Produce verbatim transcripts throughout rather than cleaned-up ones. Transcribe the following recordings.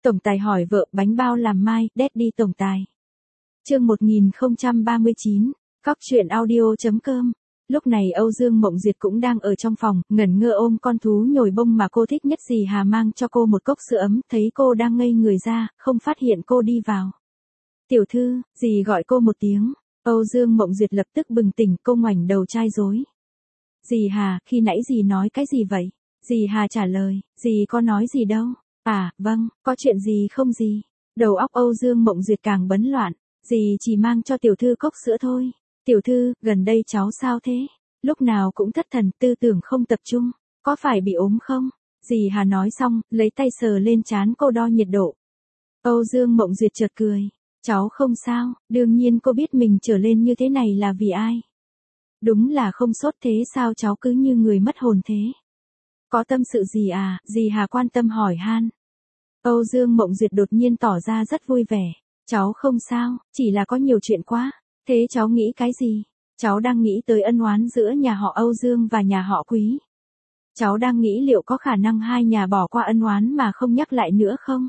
Tổng tài hỏi vợ bánh bao làm mai, Daddy tổng tài. Chương một nghìn không trăm ba mươi chín, Cóc truyện audio chấm com. Lúc này Âu Dương Mộng Duyệt cũng đang ở trong phòng, ngẩn ngơ ôm con thú nhồi bông mà cô thích nhất. Dì Hà mang cho cô một cốc sữa ấm, thấy cô đang ngây người ra, không phát hiện cô đi vào. Tiểu thư, dì gọi cô một tiếng. Âu Dương Mộng Duyệt lập tức bừng tỉnh, cô ngoảnh đầu trai rối. Dì Hà, khi nãy dì nói cái gì vậy? Dì Hà trả lời, dì có nói gì đâu. À, vâng, có chuyện gì không dì? Đầu óc Âu Dương Mộng Duyệt càng bấn loạn, dì chỉ mang cho tiểu thư cốc sữa thôi. Tiểu thư, gần đây cháu sao thế? Lúc nào cũng thất thần, tư tưởng không tập trung, có phải bị ốm không? Dì Hà nói xong, lấy tay sờ lên trán cô đo nhiệt độ. Âu Dương Mộng Duyệt chợt cười, cháu không sao, đương nhiên cô biết mình trở lên như thế này là vì ai. Đúng là không sốt, thế sao cháu cứ như người mất hồn thế? Có tâm sự gì à? Dì Hà quan tâm hỏi han. Âu Dương Mộng Duyệt đột nhiên tỏ ra rất vui vẻ. Cháu không sao, chỉ là có nhiều chuyện quá. Thế cháu nghĩ cái gì? Cháu đang nghĩ tới ân oán giữa nhà họ Âu Dương và nhà họ Quý. Cháu đang nghĩ liệu có khả năng hai nhà bỏ qua ân oán mà không nhắc lại nữa không?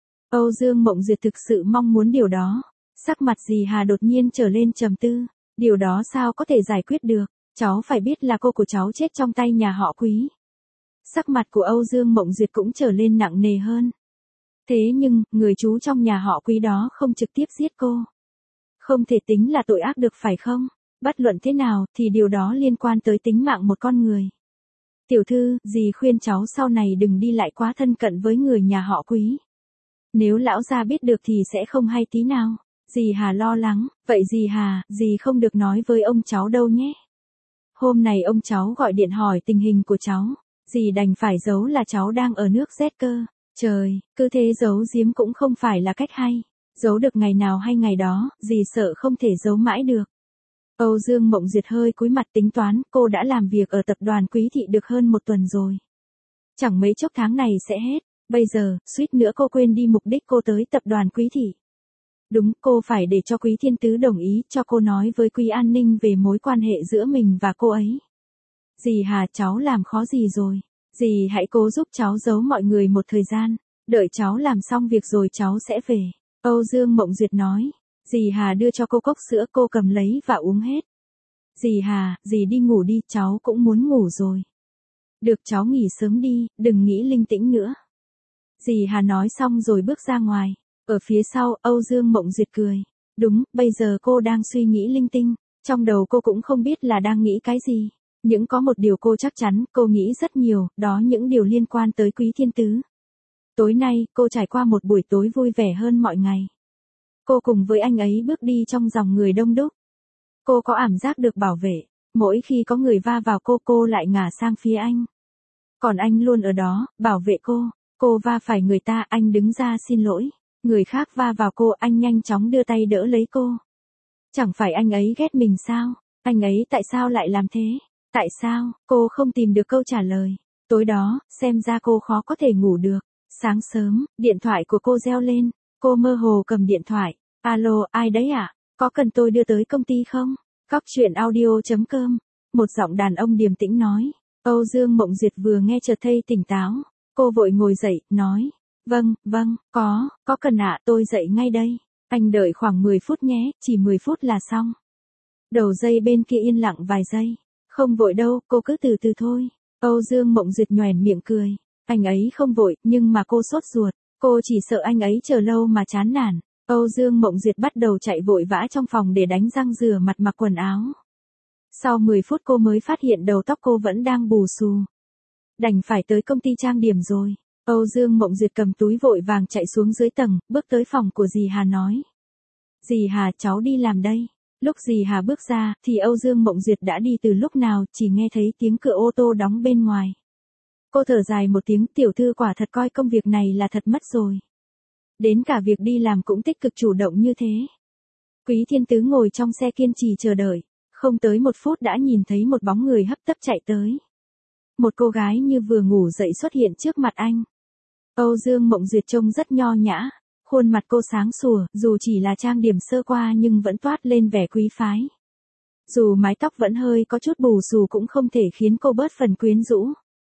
Âu Dương Mộng Duyệt thực sự mong muốn điều đó. Sắc mặt dì Hà đột nhiên trở lên trầm tư. Điều đó sao có thể giải quyết được? Cháu phải biết là cô của cháu chết trong tay nhà họ Quý. Sắc mặt của Âu Dương Mộng Duyệt cũng trở lên nặng nề hơn. Thế nhưng, người chú trong nhà họ Quý đó không trực tiếp giết cô. Không thể tính là tội ác được phải không? Bất luận thế nào, thì điều đó liên quan tới tính mạng một con người. Tiểu thư, dì khuyên cháu sau này đừng đi lại quá thân cận với người nhà họ Quý. Nếu lão gia biết được thì sẽ không hay tí nào. Dì Hà lo lắng, vậy dì Hà, dì không được nói với ông cháu đâu nhé. Hôm này ông cháu gọi điện hỏi tình hình của cháu. Dì đành phải giấu là cháu đang ở nước Z cơ. Trời, cứ thế giấu giếm cũng không phải là cách hay. Giấu được ngày nào hay ngày đó, dì sợ không thể giấu mãi được. Âu Dương Mộng Duyệt hơi cúi mặt tính toán, cô đã làm việc ở tập đoàn Quý Thị được hơn một tuần rồi. Chẳng mấy chốc tháng này sẽ hết, bây giờ, suýt nữa cô quên đi mục đích cô tới tập đoàn Quý Thị. Đúng, cô phải để cho Quý Thiên Tứ đồng ý cho cô nói với Quý An Ninh về mối quan hệ giữa mình và cô ấy. Dì Hà, cháu làm khó dì rồi. Dì hãy cố giúp cháu giấu mọi người một thời gian. Đợi cháu làm xong việc rồi cháu sẽ về. Âu Dương Mộng Duyệt nói. Dì Hà đưa cho cô cốc sữa, cô cầm lấy và uống hết. Dì Hà, dì đi ngủ đi, cháu cũng muốn ngủ rồi. Được, cháu nghỉ sớm đi, đừng nghĩ linh tĩnh nữa. Dì Hà nói xong rồi bước ra ngoài. Ở phía sau, Âu Dương Mộng Duyệt cười. Đúng, bây giờ cô đang suy nghĩ linh tinh. Trong đầu cô cũng không biết là đang nghĩ cái gì. Nhưng có một điều cô chắc chắn, cô nghĩ rất nhiều, đó những điều liên quan tới Quý Thiên Tứ. Tối nay, cô trải qua một buổi tối vui vẻ hơn mọi ngày. Cô cùng với anh ấy bước đi trong dòng người đông đúc. Cô có cảm giác được bảo vệ. Mỗi khi có người va vào cô, cô lại ngả sang phía anh. Còn anh luôn ở đó, bảo vệ cô. Cô va phải người ta, anh đứng ra xin lỗi. Người khác va vào cô, anh nhanh chóng đưa tay đỡ lấy cô. Chẳng phải anh ấy ghét mình sao? Anh ấy tại sao lại làm thế? Tại sao? Cô không tìm được câu trả lời. Tối đó, xem ra cô khó có thể ngủ được. Sáng sớm, điện thoại của cô reo lên. Cô mơ hồ cầm điện thoại. Alo, ai đấy ạ? À? Có cần tôi đưa tới công ty không? Cóc truyện audio chấm com. Một giọng đàn ông điềm tĩnh nói. Âu Dương Mộng Duyệt vừa nghe chợt thấy tỉnh táo. Cô vội ngồi dậy, nói. Vâng, vâng, có, có cần ạ, à, tôi dậy ngay đây. Anh đợi khoảng mười phút nhé, chỉ mười phút là xong. Đầu dây bên kia yên lặng vài giây. Không vội đâu, cô cứ từ từ thôi. Âu Dương Mộng Duyệt nhoẻn miệng cười. Anh ấy không vội, nhưng mà cô sốt ruột. Cô chỉ sợ anh ấy chờ lâu mà chán nản. Âu Dương Mộng Duyệt bắt đầu chạy vội vã trong phòng để đánh răng rửa mặt mặc quần áo. Sau mười phút cô mới phát hiện đầu tóc cô vẫn đang bù xù. Đành phải tới công ty trang điểm rồi. Âu Dương Mộng Duyệt cầm túi vội vàng chạy xuống dưới tầng, bước tới phòng của dì Hà nói. Dì Hà, cháu đi làm đây. Lúc dì Hà bước ra, thì Âu Dương Mộng Duyệt đã đi từ lúc nào, chỉ nghe thấy tiếng cửa ô tô đóng bên ngoài. Cô thở dài một tiếng, tiểu thư quả thật coi công việc này là thật mất rồi. Đến cả việc đi làm cũng tích cực chủ động như thế. Quý Thiên Tứ ngồi trong xe kiên trì chờ đợi, không tới một phút đã nhìn thấy một bóng người hấp tấp chạy tới. Một cô gái như vừa ngủ dậy xuất hiện trước mặt anh. Âu Dương Mộng Duyệt trông rất nho nhã, khuôn mặt cô sáng sủa, dù chỉ là trang điểm sơ qua nhưng vẫn toát lên vẻ quý phái. Dù mái tóc vẫn hơi có chút bù xù cũng không thể khiến cô bớt phần quyến rũ.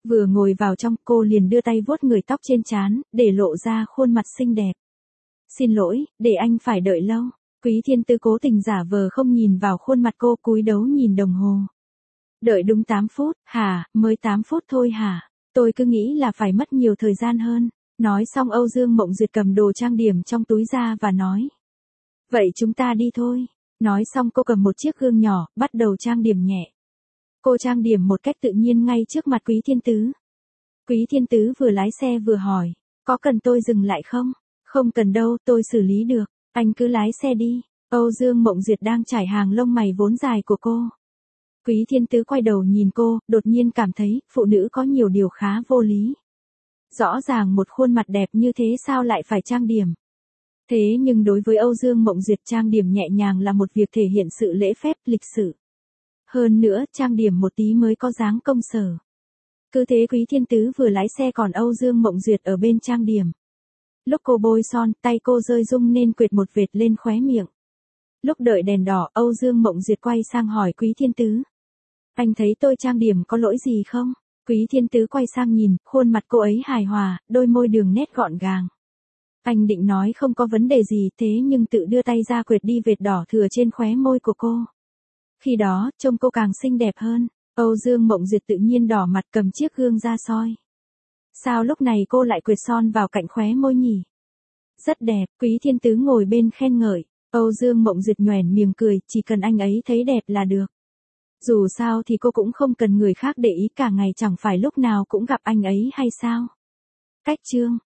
Vừa ngồi vào trong, cô liền đưa tay vuốt người tóc trên trán, để lộ ra khuôn mặt xinh đẹp. Xin lỗi, để anh phải đợi lâu. Quý Thiên Tứ cố tình giả vờ không nhìn vào khuôn mặt cô, cúi đầu nhìn đồng hồ. Đợi đúng tám phút, hả, mới tám phút thôi hả? Tôi cứ nghĩ là phải mất nhiều thời gian hơn. Nói xong Âu Dương Mộng Duyệt cầm đồ trang điểm trong túi ra và nói. Vậy chúng ta đi thôi. Nói xong cô cầm một chiếc gương nhỏ, bắt đầu trang điểm nhẹ. Cô trang điểm một cách tự nhiên ngay trước mặt Quý Thiên Tứ. Quý Thiên Tứ vừa lái xe vừa hỏi, có cần tôi dừng lại không? Không cần đâu, tôi xử lý được, anh cứ lái xe đi. Âu Dương Mộng Duyệt đang trải hàng lông mày vốn dài của cô. Quý Thiên Tứ quay đầu nhìn cô, đột nhiên cảm thấy, phụ nữ có nhiều điều khá vô lý. Rõ ràng một khuôn mặt đẹp như thế sao lại phải trang điểm? Thế nhưng đối với Âu Dương Mộng Duyệt trang điểm nhẹ nhàng là một việc thể hiện sự lễ phép, lịch sự. Hơn nữa, trang điểm một tí mới có dáng công sở. Cứ thế Quý Thiên Tứ vừa lái xe còn Âu Dương Mộng Duyệt ở bên trang điểm. Lúc cô bôi son, tay cô rơi rung nên quệt một vệt lên khóe miệng. Lúc đợi đèn đỏ, Âu Dương Mộng Duyệt quay sang hỏi Quý Thiên Tứ. Anh thấy tôi trang điểm có lỗi gì không? Quý Thiên Tứ quay sang nhìn, khuôn mặt cô ấy hài hòa, đôi môi đường nét gọn gàng. Anh định nói không có vấn đề gì thế nhưng tự đưa tay ra quệt đi vệt đỏ thừa trên khóe môi của cô. Khi đó, trông cô càng xinh đẹp hơn. Âu Dương Mộng Duyệt tự nhiên đỏ mặt cầm chiếc gương ra soi. Sao lúc này cô lại quệt son vào cạnh khóe môi nhỉ? Rất đẹp, Quý Thiên Tứ ngồi bên khen ngợi. Âu Dương Mộng Duyệt nhoẻn miệng cười, chỉ cần anh ấy thấy đẹp là được. Dù sao thì cô cũng không cần người khác để ý, cả ngày chẳng phải lúc nào cũng gặp anh ấy hay sao? Cách chương